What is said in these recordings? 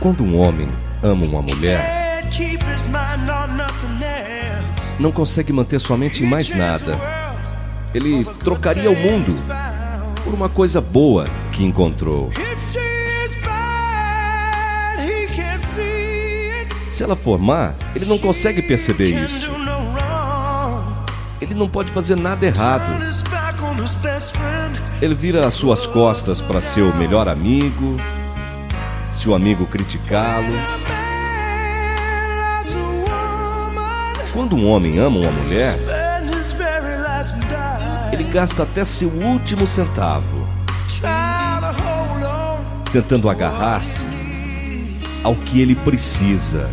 Quando um homem ama uma mulher, não consegue manter sua mente em mais nada. Ele trocaria o mundo por uma coisa boa que encontrou. Se ela for má, ele não consegue perceber isso. Ele não pode fazer nada errado. Ele vira as suas costas para seu melhor amigo, se o amigo criticá-lo. Quando um homem ama uma mulher, ele gasta até seu último centavo tentando agarrar-se ao que ele precisa.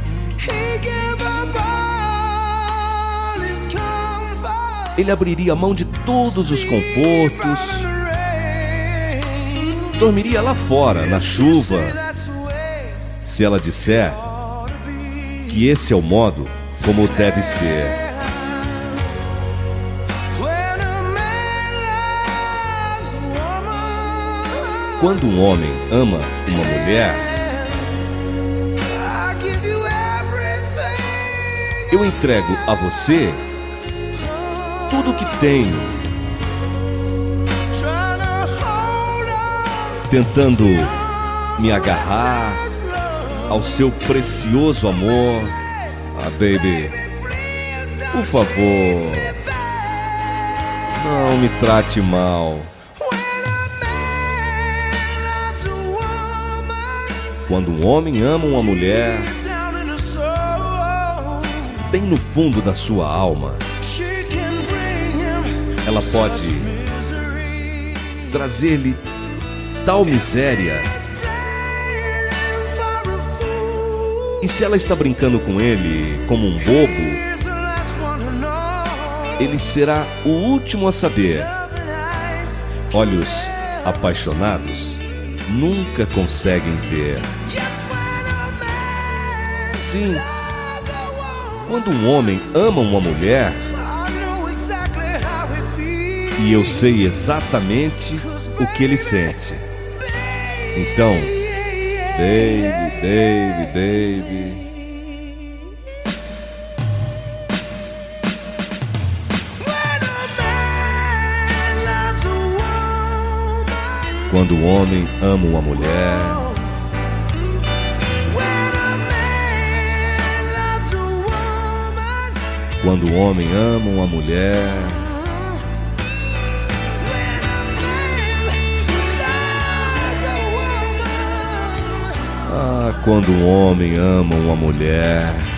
Ele abriria mão de todos os confortos, dormiria lá fora, na chuva, se ela disser que esse é o modo como deve ser. Quando um homem ama uma mulher, eu entrego a você tudo o que tenho, tentando me agarrar ao seu precioso amor. Ah, baby, por favor, não me trate mal. Quando um homem ama uma mulher, bem no fundo da sua alma, ela pode trazer-lhe tal miséria. E se ela está brincando com ele como um bobo, ele será o último a saber. Olhos apaixonados nunca conseguem ver. Sim, quando um homem ama uma mulher, e eu sei exatamente o que ele sente. Então, baby. Quando o homem ama uma mulher, quando o homem ama uma mulher, quando um homem ama uma mulher,